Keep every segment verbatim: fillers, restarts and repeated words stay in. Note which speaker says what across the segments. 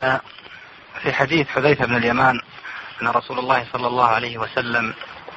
Speaker 1: في حديث حذيفة بن اليمان أن رسول الله صلى الله عليه وسلم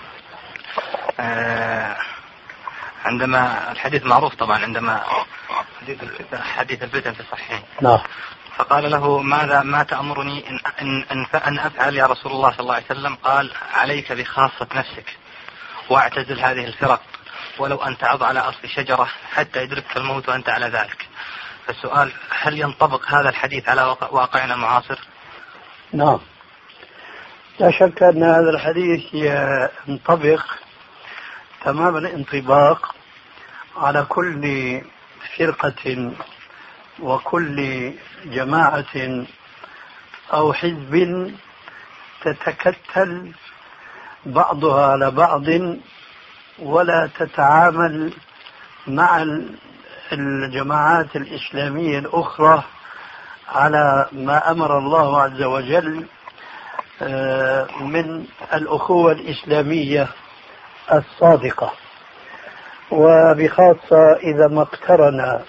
Speaker 1: عندما الحديث معروف طبعا عندما حديث الفتن في الصحيحين
Speaker 2: نعم
Speaker 1: فقال له ماذا ما تأمرني إن, إن, أن أفعل يا رسول الله صلى الله عليه وسلم؟ قال عليك بخاصة نفسك واعتزل هذه الفرق ولو أن تعض على أصل شجرة حتى يدركك الموت وأنت على ذلك. فالسؤال هل ينطبق هذا الحديث على واقعنا المعاصر؟
Speaker 2: نعم لا شك أن هذا الحديث ينطبق تمام الانطباق على كل فرقة وكل جماعة أو حزب تتكتل بعضها على بعض ولا تتعامل مع الجماعات الإسلامية الأخرى على ما أمر الله عز وجل من الأخوة الإسلامية الصادقة، وبخاصة إذا ما اقترن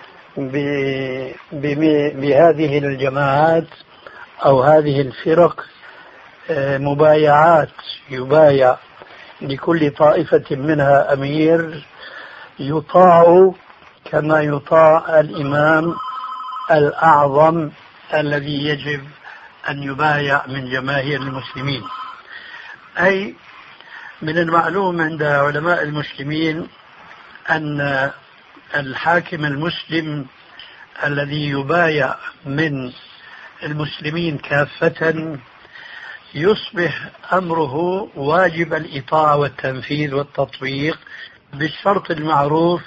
Speaker 2: بهذه الجماعات أو هذه الفرق مبايعات يبايع لكل طائفة منها أمير يطاع كما يطاع الإمام الأعظم الذي يجب أن يبايع من جماهير المسلمين. أي من المعلوم عند علماء المسلمين أن الحاكم المسلم الذي يبايع من المسلمين كافة يصبح أمره واجب الإطاعة والتنفيذ والتطبيق بالشرط المعروف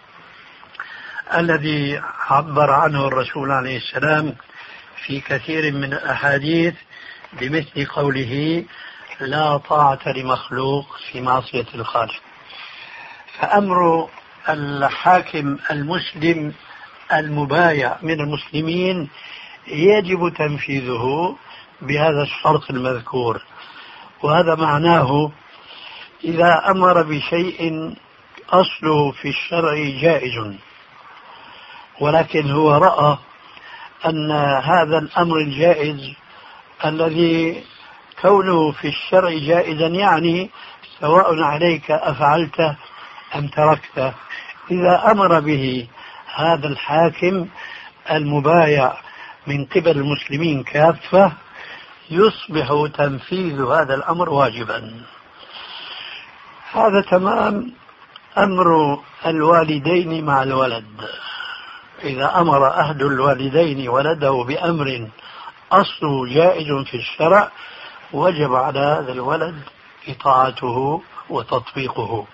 Speaker 2: الذي عبر عنه الرسول عليه السلام في كثير من الأحاديث بمثل قوله لا طاعة لمخلوق في معصية الخالق. فأمر الحاكم المسلم المبايع من المسلمين يجب تنفيذه بهذا الشرط المذكور، وهذا معناه إذا أمر بشيء أصله في الشرع جائز ولكن هو رأى أن هذا الأمر الجائز الذي كونه في الشرع جائزا يعني سواء عليك أفعلته أم تركته، إذا أمر به هذا الحاكم المبايع من قبل المسلمين كافة يصبح تنفيذ هذا الأمر واجبا. هذا تمام أمر الوالدين مع الولد. إذا أمر أحد الوالدين ولده بأمر أصله جائز في الشرع وجب على هذا الولد إطاعته وتطبيقه.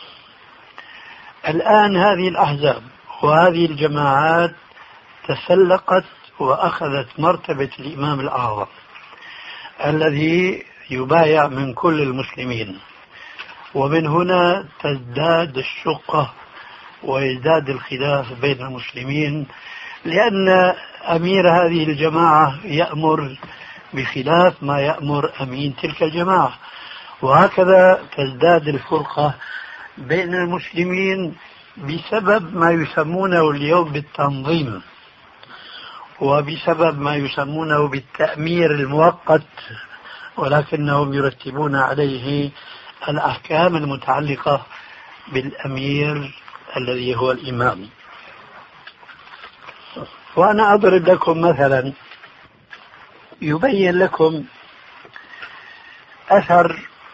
Speaker 2: الآن هذه الأحزاب وهذه الجماعات تسلقت وأخذت مرتبة الإمام الأعظم الذي يبايع من كل المسلمين، ومن هنا تزداد الشقة ويزداد الخلاف بين المسلمين، لأن أمير هذه الجماعة يأمر بخلاف ما يأمر أمين تلك الجماعة، وهكذا تزداد الفرقة بين المسلمين بسبب ما يسمونه اليوم بالتنظيم وبسبب ما يسمونه بالتأمير المؤقت، ولكنهم يرتبون عليه الأحكام المتعلقة بالأمير الذي هو الإمام. وأنا أضرب لكم مثلا يبين لكم أثر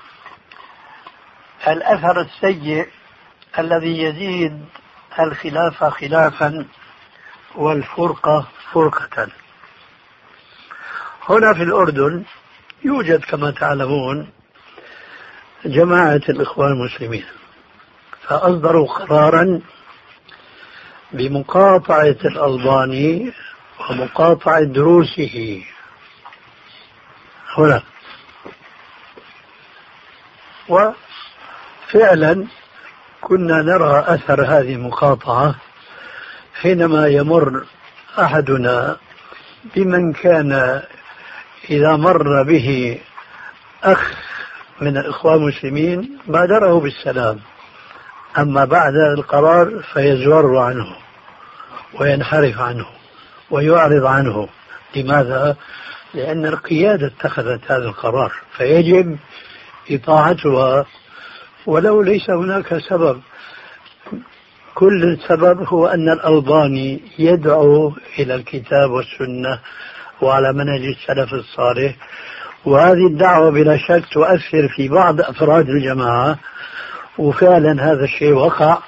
Speaker 2: الأثر السيء الذي يزيد الخلاف خلافا والفرقة فرقة. هنا في الأردن يوجد كما تعلمون جماعة الإخوان المسلمين، فأصدروا قرارا بمقاطعة الألباني ومقاطعة دروسه هنا. وفعلا كنا نرى أثر هذه المقاطعة حينما يمر أحدنا بمن كان إذا مر به أخ من الإخوان المسلمين بادره بالسلام، أما بعد القرار فيزور عنه وينحرف عنه ويعرض عنه لماذا؟ لأن القيادة اتخذت هذا القرار فيجب إطاعتها ولو ليس هناك سبب. كل السبب هو أن الألباني يدعو إلى الكتاب والسنة وعلى منهج السلف الصالح، وهذه الدعوة بلا شك تؤثر في بعض أفراد الجماعة، وفعلا هذا الشيء وقع.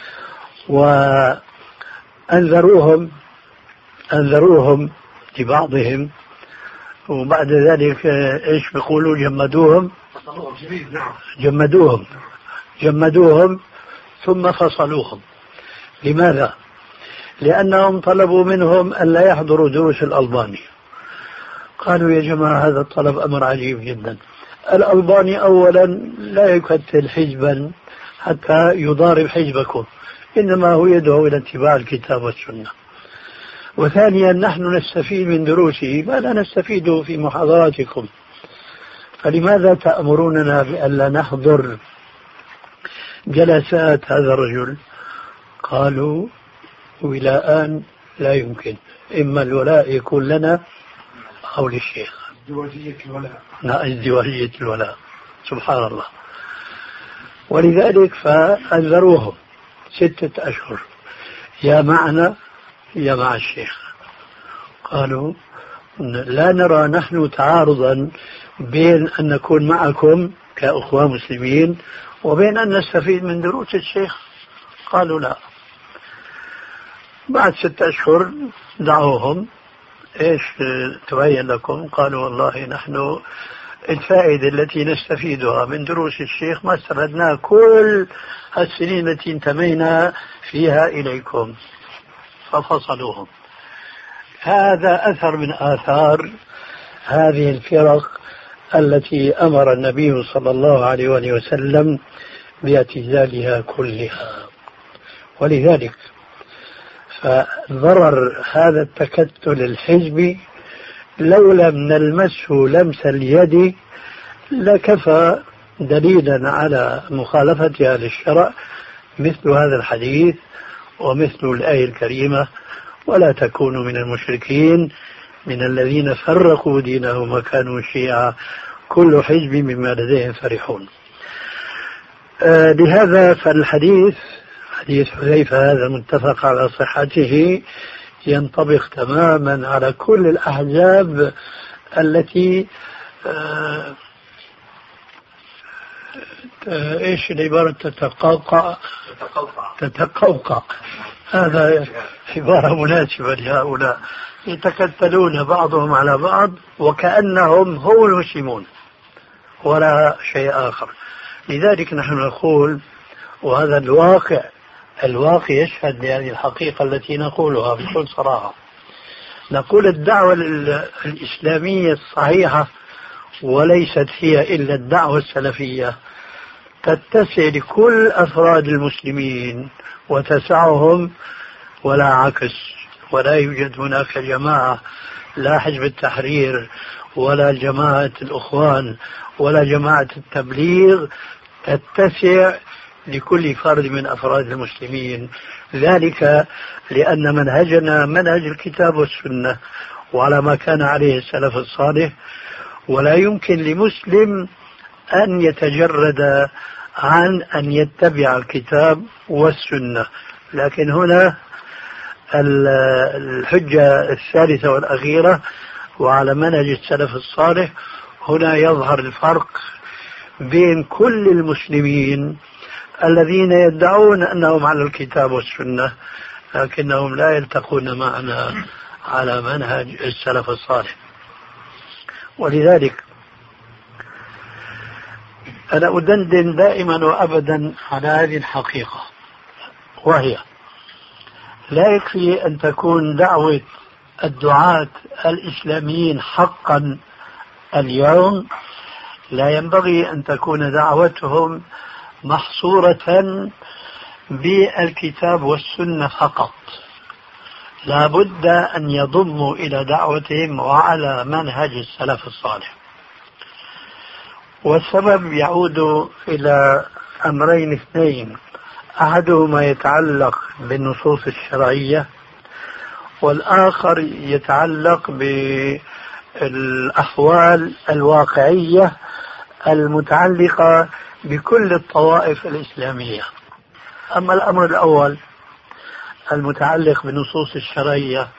Speaker 2: وأنذروهم أنذروهم لبعضهم، وبعد ذلك إيش بيقولوا؟ جمدوهم جمدوهم جمدوهم ثم فصلوهم. لماذا؟ لأنهم طلبوا منهم أن لا يحضروا دروس الألباني. قالوا يا جماعة هذا الطلب أمر عجيب جدا. الألباني أولا لا يكتل حزبا حتى يضارب حزبكم، إنما هو يدعو إلى اتباع الكتاب والسنة. وثانيا نحن نستفيد من دروسه ما لا نستفيده في محاضراتكم، فلماذا تأمروننا بألا نحضر جلسات هذا الرجل؟ قالوا وإلى آن لا يمكن، إما الولاء يكون لنا أو للشيخ.
Speaker 3: ازدواجية الولاء.
Speaker 2: نعم ازدواجية الولاء، سبحان الله. ولذلك فأنذروهم ستة أشهر، يا معنا يا مع الشيخ. قالوا لا نرى نحن تعارضا بين أن نكون معكم كأخوة مسلمين وبين أن نستفيد من دروس الشيخ. قالوا لا. بعد ستة أشهر دعوهم، إيش تبين لكم؟ قالوا والله نحن الفائدة التي نستفيدها من دروس الشيخ ما استفدناها كل السنين التي انتمينا فيها إليكم، ففصلوهم. هذا أثر من آثار هذه الفرق التي أمر النبي صلى الله عليه وآله وسلم باعتزالها كلها. ولذلك فضرر هذا التكتل الحزبي لو لم نلمسه لمس اليد لكفى دليلا على مخالفتها للشرع مثل هذا الحديث ومثل الآية الكريمة: ولا تكونوا من المشركين من الذين فرقوا دينهم وكانوا شيعا كل حزب بما لديهم فرحون. آه لهذا فالحديث حديث حذيفة هذا متفق على صحته ينطبق تماما على كل الأحزاب التي آه ايش العبارة؟ تتقوقع تتقوقع هذا عبارة مناسبة لهؤلاء، يتكتلون بعضهم على بعض وكأنهم هم المسلمون ولا شيء آخر. لذلك نحن نقول، وهذا الواقع الواقع يشهد لهذه الحقيقة التي نقولها بكل صراحة، نقول الدعوة الإسلامية الصحيحة وليست هي إلا الدعوة السلفية تتسع لكل أفراد المسلمين وتسعهم ولا عكس. ولا يوجد هناك جماعة، لا حزب التحرير ولا جماعة الأخوان ولا جماعة التبليغ تتسع لكل فرد من أفراد المسلمين. ذلك لأن منهجنا منهج الكتاب والسنة وعلى ما كان عليه السلف الصالح، ولا يمكن لمسلم أن يتجرد عن أن يتبع الكتاب والسنة. لكن هنا الحجة الثالثة والأخيرة وعلى منهج السلف الصالح، هنا يظهر الفرق بين كل المسلمين الذين يدعون أنهم على الكتاب والسنة لكنهم لا يلتقون معنا على منهج السلف الصالح. ولذلك أنا أدندن دائما وأبدا على هذه الحقيقة، وهي لا يكفي أن تكون دعوة الدعاة الإسلاميين حقا اليوم، لا ينبغي أن تكون دعوتهم محصورة بالكتاب والسنة فقط، لا بد أن يضموا إلى دعوتهم وعلى منهج السلف الصالح. والسبب يعود إلى أمرين اثنين: أحدهما يتعلق بالنصوص الشرعية، والآخر يتعلق بالأحوال الواقعية المتعلقة بكل الطوائف الإسلامية. أما الأمر الأول المتعلق بالنصوص الشرعية،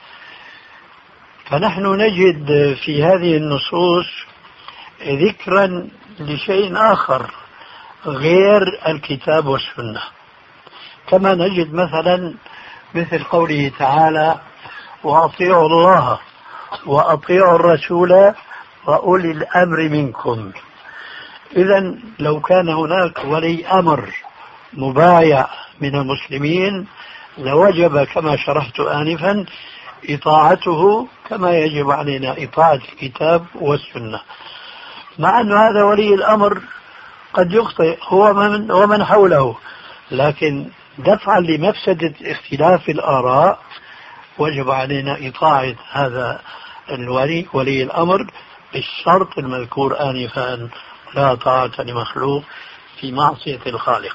Speaker 2: فنحن نجد في هذه النصوص ذكرا لشيء آخر غير الكتاب والسنة، كما نجد مثلا مثل قوله تعالى: وأطيعوا الله وأطيعوا الرسول وأولي الأمر منكم. إذن لو كان هناك ولي أمر مبايع من المسلمين لوجب كما شرحت آنفا إطاعته كما يجب علينا إطاعة الكتاب والسنة، مع أن هذا ولي الأمر قد يخطئ هو من ومن حوله، لكن دفعا لمفسدة اختلاف الآراء وجب علينا إطاعة هذا الولي ولي الأمر بالشرط المذكور آنفا: لا طاعة لمخلوق في معصية الخالق.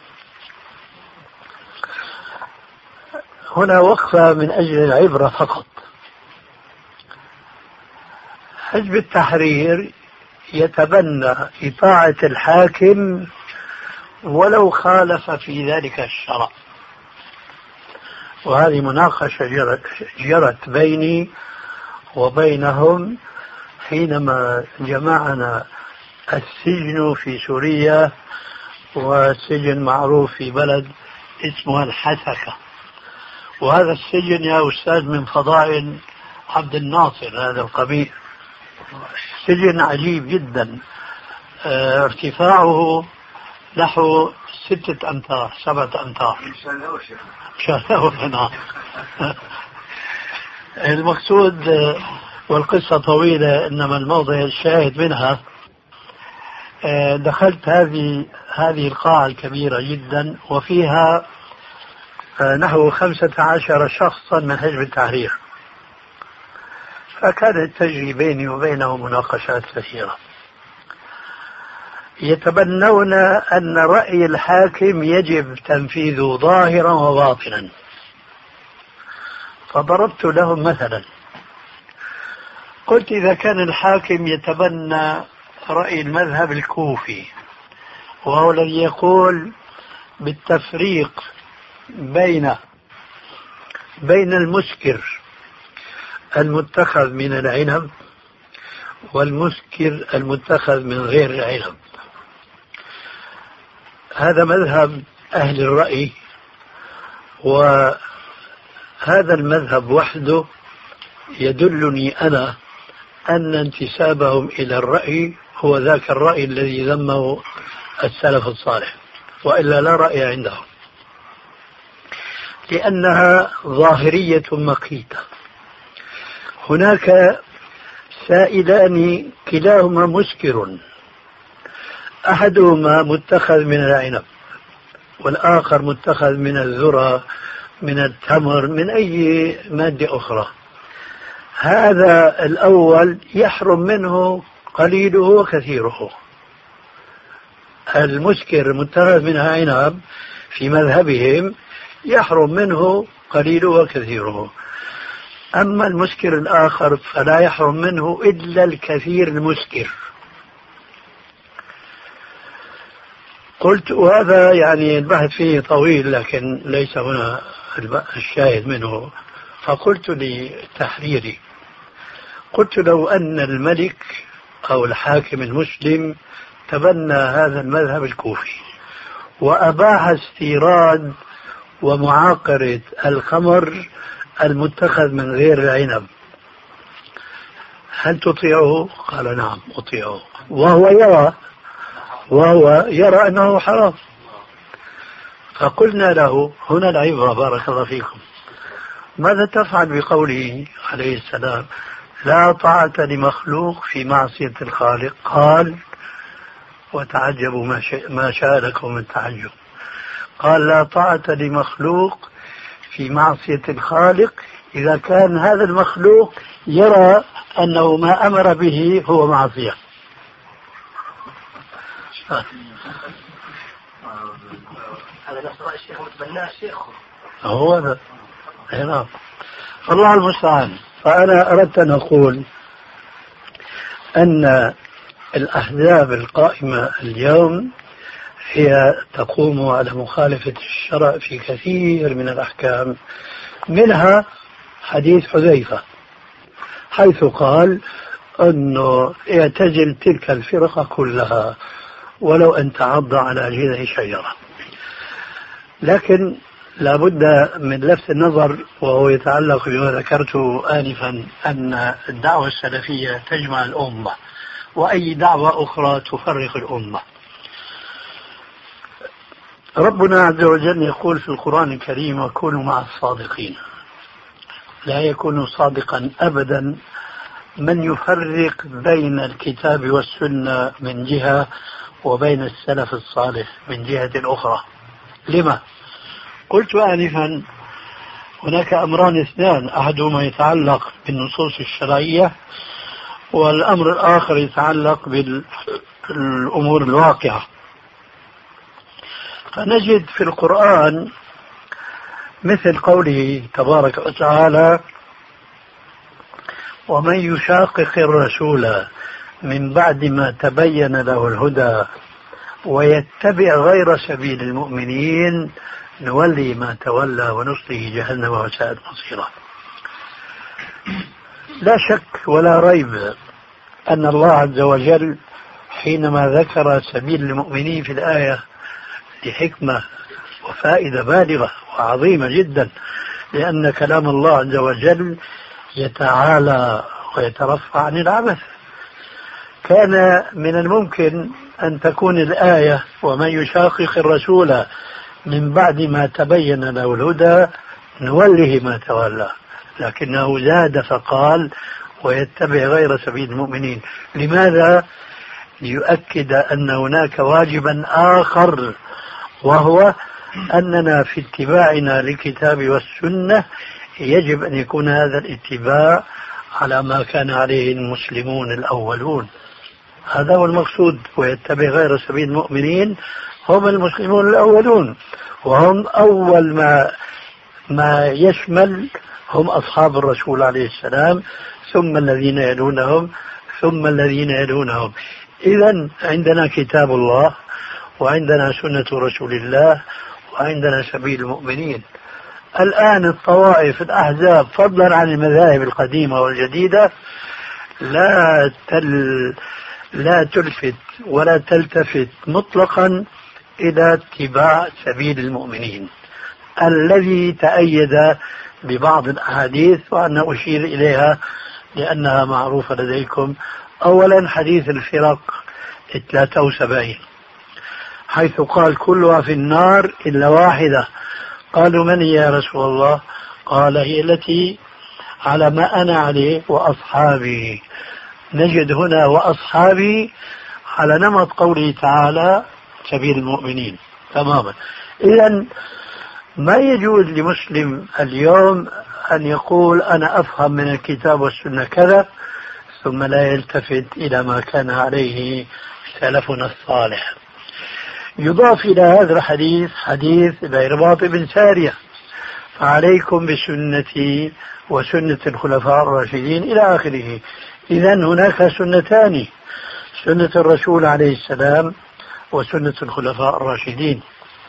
Speaker 2: هنا وقفة من أجل العبرة فقط. حزب التحرير يتبنى إطاعة الحاكم ولو خالف في ذلك الشرع، وهذه مناقشة جرت, جرت بيني وبينهم حينما جمعنا السجن في سوريا، والسجن معروف في بلد اسمها الحسكة، وهذا السجن يا أستاذ من فضائل عبد الناصر هذا القبيل، سجن عجيب جدا، اه ارتفاعه نحو ستة أمتار سبعة أمتار شاهدوه. المقصود والقصة طويلة، إنما الموضع الشاهد منها دخلت هذه هذه القاعة الكبيرة جدا، وفيها نحو خمسة عشر شخصا من حزب التحرير، فكانت تجري بيني وبينه مناقشات كثيرة. يتبنون أن رأي الحاكم يجب تنفيذه ظاهرا وباطنا، فضربت لهم مثلا، قلت: إذا كان الحاكم يتبنى رأي المذهب الكوفي وهو الذي يقول بالتفريق بين بين المسكر المتخذ من العنب والمسكر المتخذ من غير العنب، هذا مذهب أهل الرأي، وهذا المذهب وحده يدلني أنا أن انتسابهم إلى الرأي هو ذاك الرأي الذي ذمه السلف الصالح، وإلا لا رأي عندهم، لأنها ظاهرية مقيتة. هناك سائلان كلاهما مسكر، أحدهما متخذ من العنب والآخر متخذ من الذرة من التمر من أي مادة أخرى. هذا الأول يحرم منه قليله وكثيره، المسكر المتخذ من العنب في مذهبهم يحرم منه قليله وكثيره، أما المسكر الآخر فلا يحرم منه إلا الكثير المسكر. قلت، وهذا يعني البحث فيه طويل لكن ليس هنا الشاهد منه، فقلت للتحريري، قلت: لو أن الملك أو الحاكم المسلم تبنى هذا المذهب الكوفي وأباح استيراد ومعاقرة الخمر المتخذ من غير العنب، هل تطيعه؟ قال: نعم أطيعه، وهو يرى وهو يرى أنه حرام. فقلنا له: هنا العبرة بارك الله فيكم، ماذا تفعل بقوله عليه السلام: لا طاعة لمخلوق في معصية الخالق؟ قال: وتعجبوا ما شاء, ما شاء لكم من تعجب، قال: لا طاعة لمخلوق في معصية الخالق إذا كان هذا المخلوق يرى أنه ما أمر به هو معصية.
Speaker 3: هذا نفس رأي الشيخ وتبناه الشيخ.
Speaker 2: هو هذا نعم. الله المستعان. فأنا أردت أن أقول أن الأحزاب القائمة اليوم هي تقوم على مخالفة الشرع في كثير من الأحكام، منها حديث حذيفة حيث قال أنه اعتزل تلك الفرقة كلها ولو أن تعض على جذع شجرة. لكن لابد من لفت النظر، وهو يتعلق بما ذكرته آنفا، أن الدعوة السلفية تجمع الأمة وأي دعوة أخرى تفرق الأمة. ربنا عز وجل يقول في القرآن الكريم: وكونوا مع الصادقين. لا يكون صادقا أبدا من يفرق بين الكتاب والسنة من جهة وبين السلف الصالح من جهة أخرى. لما؟ قلت آنفا هناك أمران اثنان، أحدهما يتعلق بالنصوص الشرعية والأمر الآخر يتعلق بالأمور الواقعة. فنجد في القرآن مثل قوله تبارك وتعالى: ومن يشاقق الرسول من بعد ما تبين له الهدى ويتبع غير سبيل المؤمنين نولي ما تولى ونصله جهنم وساءت مصيرا. لا شك ولا ريب أن الله عز وجل حينما ذكر سبيل المؤمنين في الآية لحكمة وفائدة بالغة وعظيمة جدا، لأن كلام الله عز وجل يتعالى ويترفع عن العبث. كان من الممكن أن تكون الآية ومن يشاقق الرسول من بعد ما تبين له الهدى نوله ما تولى، لكنه زاد فقال ويتبع غير سبيل المؤمنين. لماذا؟ ليؤكد أن هناك واجبا آخر، وهو أننا في اتباعنا للكتاب والسنة يجب أن يكون هذا الاتباع على ما كان عليه المسلمون الأولون. هذا هو المقصود. ويتبع غير سبيل المؤمنين هم المسلمون الأولون، وهم أول ما ما يشمل هم أصحاب الرسول عليه السلام، ثم الذين يلونهم ثم الذين يلونهم. إذن عندنا كتاب الله وعندنا سنة رسول الله وعندنا سبيل المؤمنين. الآن الطوائف الأحزاب فضلا عن المذاهب القديمة والجديدة لا تل لا تلفت ولا تلتفت مطلقا إلى اتباع سبيل المؤمنين الذي تأيد ببعض الأحاديث، وأنا أشير إليها لأنها معروفة لديكم. أولا حديث الفرق ثلاثة وسبعين حيث قال كلها في النار إلا واحدة. قالوا من هي يا رسول الله؟ قال هي التي على ما أنا عليه وأصحابي. نجد هنا وأصحابي على نمط قوله تعالى سبيل المؤمنين تماما. إذن ما يجوز لمسلم اليوم أن يقول أنا أفهم من الكتاب والسنة كذا ثم لا يلتفت إلى ما كان عليه سلفنا الصالح. يضاف إلى هذا الحديث حديث العرباض بن سارية: فعليكم بسنتي وسنة الخلفاء الراشدين إلى آخره. إذن هناك سنتان: سنة الرسول عليه السلام وسنة الخلفاء الراشدين.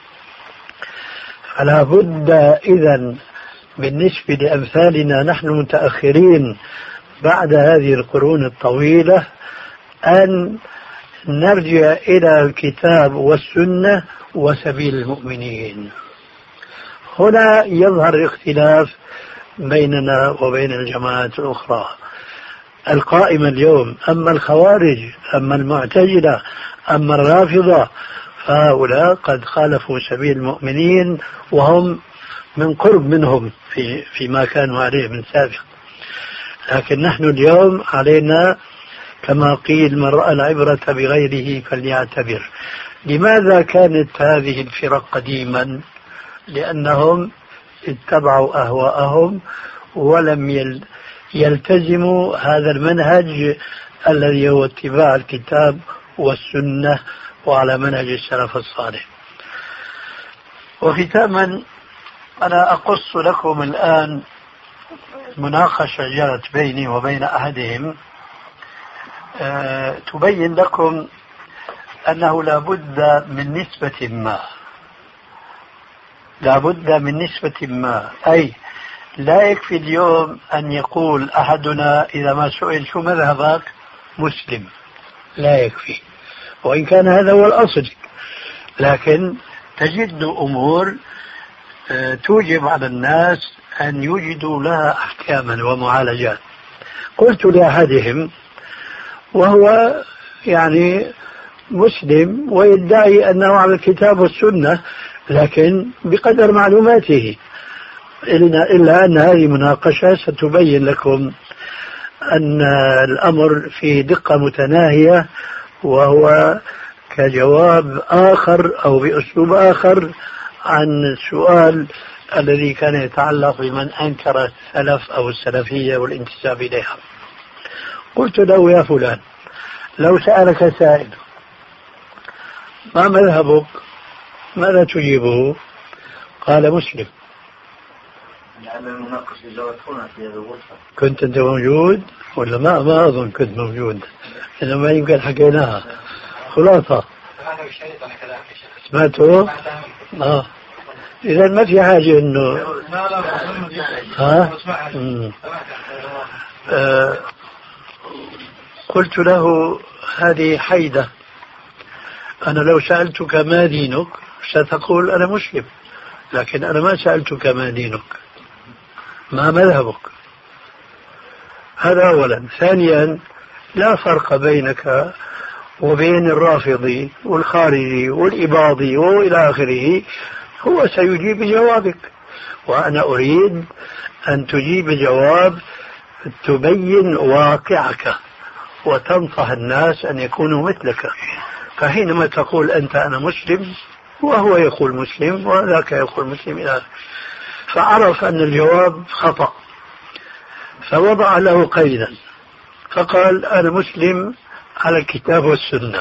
Speaker 2: فلا بد إذن بالنسبة لأمثالنا نحن متأخرين بعد هذه القرون الطويلة أن نرجع إلى الكتاب والسنة وسبيل المؤمنين. هنا يظهر الاختلاف بيننا وبين الجماعات الأخرى القائمة اليوم. أما الخوارج، أما المعتزلة، أما الرافضة، فهؤلاء قد خالفوا سبيل المؤمنين وهم من قرب منهم في فيما كانوا عليه من سابق. لكن نحن اليوم علينا كما قيل: من رأى العبرة بغيره فليعتبر. لماذا كانت هذه الفرق قديما؟ لأنهم اتبعوا أهواءهم ولم يلتزموا هذا المنهج الذي هو اتباع الكتاب والسنة وعلى منهج السلف الصالح. وختاما أنا أقص لكم الآن مناقشة جرت بيني وبين أحدهم أه تبين لكم أنه لا بد من نسبة ما لا بد من نسبة ما أي لا يكفي اليوم أن يقول أحدنا إذا ما سئل شو مذهبك مسلم، لا يكفي، وإن كان هذا هو الأصل، لكن تجد أمور توجب على الناس أن يجدوا لها أحكاما ومعالجات. قلت لأحدهم وهو يعني مسلم ويدعي أنه على الكتاب والسنة لكن بقدر معلوماته، إلا أن هذه مناقشة ستبين لكم أن الأمر في دقة متناهية، وهو كجواب آخر أو بأسلوب آخر عن السؤال الذي كان يتعلق بمن أنكر السلف أو السلفية والانتساب إليها. قلت له يا فلان لو سألك سائل ما مذهبك ماذا تجيبه؟ قال مسلم. كنت أنت موجود ولا ما ما أظن كنت موجود، إنما يمكن حكيناها خلاصة سمعته. آه إذا ما في حاجة إنه ها آه. قلت له هذه حيدة، أنا لو سألتك ما دينك ستقول أنا مسلم، لكن أنا ما سألتك ما دينك، ما مذهبك. هذا أولا. ثانيا لا فرق بينك وبين الرافضي والخارجي والإباضي وإلى آخره، هو سيجيب جوابك، وأنا أريد أن تجيب جواب تبين واقعك وتنصح الناس أن يكونوا مثلك. فحينما تقول أنت أنا مسلم وهو يقول مسلم وذاك يقول مسلم إلى، فعرف أن الجواب خطأ فوضع له قيدا فقال أنا مسلم على الكتاب والسنة.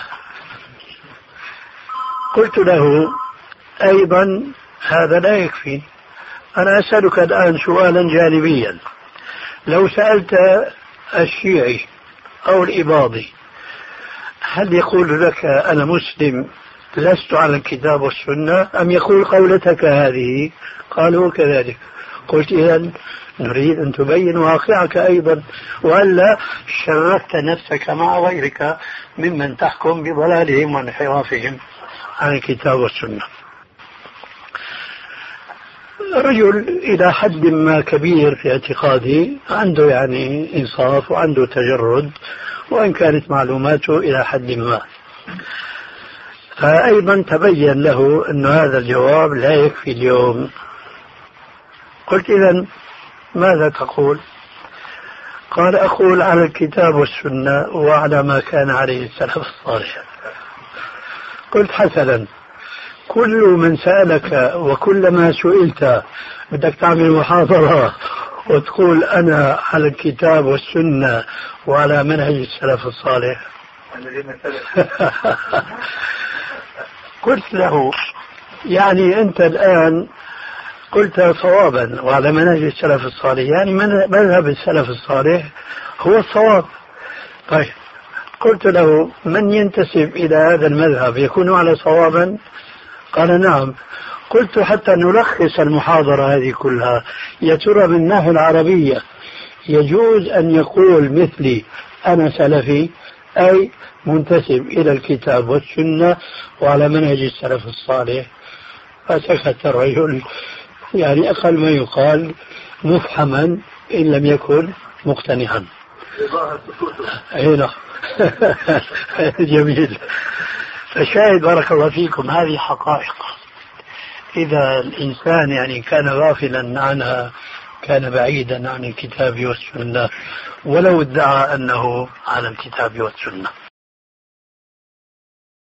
Speaker 2: قلت له أيضا هذا لا يكفي، أنا أسألك الآن سؤالا جانبيا، لو سألت الشيعي أو الإباضي هل يقول لك أنا مسلم لست على الكتاب والسنة أم يقول قولتك هذه؟ قالوا كذلك. قلت إذن نريد أن تبين واقعك أيضا، وألا شركت نفسك مع غيرك ممن تحكم بضلالهم وانحرافهم عن الكتاب والسنة. رجل إلى حد ما كبير في اعتقادي، عنده يعني إنصاف وعنده تجرد، وإن كانت معلوماته إلى حد ما، فأيضا تبين له أن هذا الجواب لا يكفي اليوم. قلت إذن ماذا تقول؟ قال أقول على الكتاب والسنة وعلى ما كان عليه السلف الصالح. قلت حسنا، كل من سألك وكل ما سئلت بدك تعمل محاضرة وتقول أنا على الكتاب والسنة وعلى منهج السلف الصالح؟ قلت له يعني أنت الآن قلت صوابا وعلى منهج السلف الصالح، يعني مذهب السلف الصالح هو الصواب. طيب قلت له من ينتسب إلى هذا المذهب يكون على صوابا؟ قال نعم. قلت حتى نلخص المحاضرة هذه كلها، يا ترى من الناحية العربية يجوز أن يقول مثلي أنا سلفي أي منتسب إلى الكتاب والسنة وعلى منهج السلف الصالح؟ فسكت الرجل، يعني أقل ما يقال مفحما إن لم يكن مقتنعا. هنا جميل. فشاهد بارك الله فيكم هذه حقائق، إذا الإنسان يعني كان غافلا عنها كان بعيدا عن الكتاب والسنة ولو ادعى أنه على الكتاب والسنة.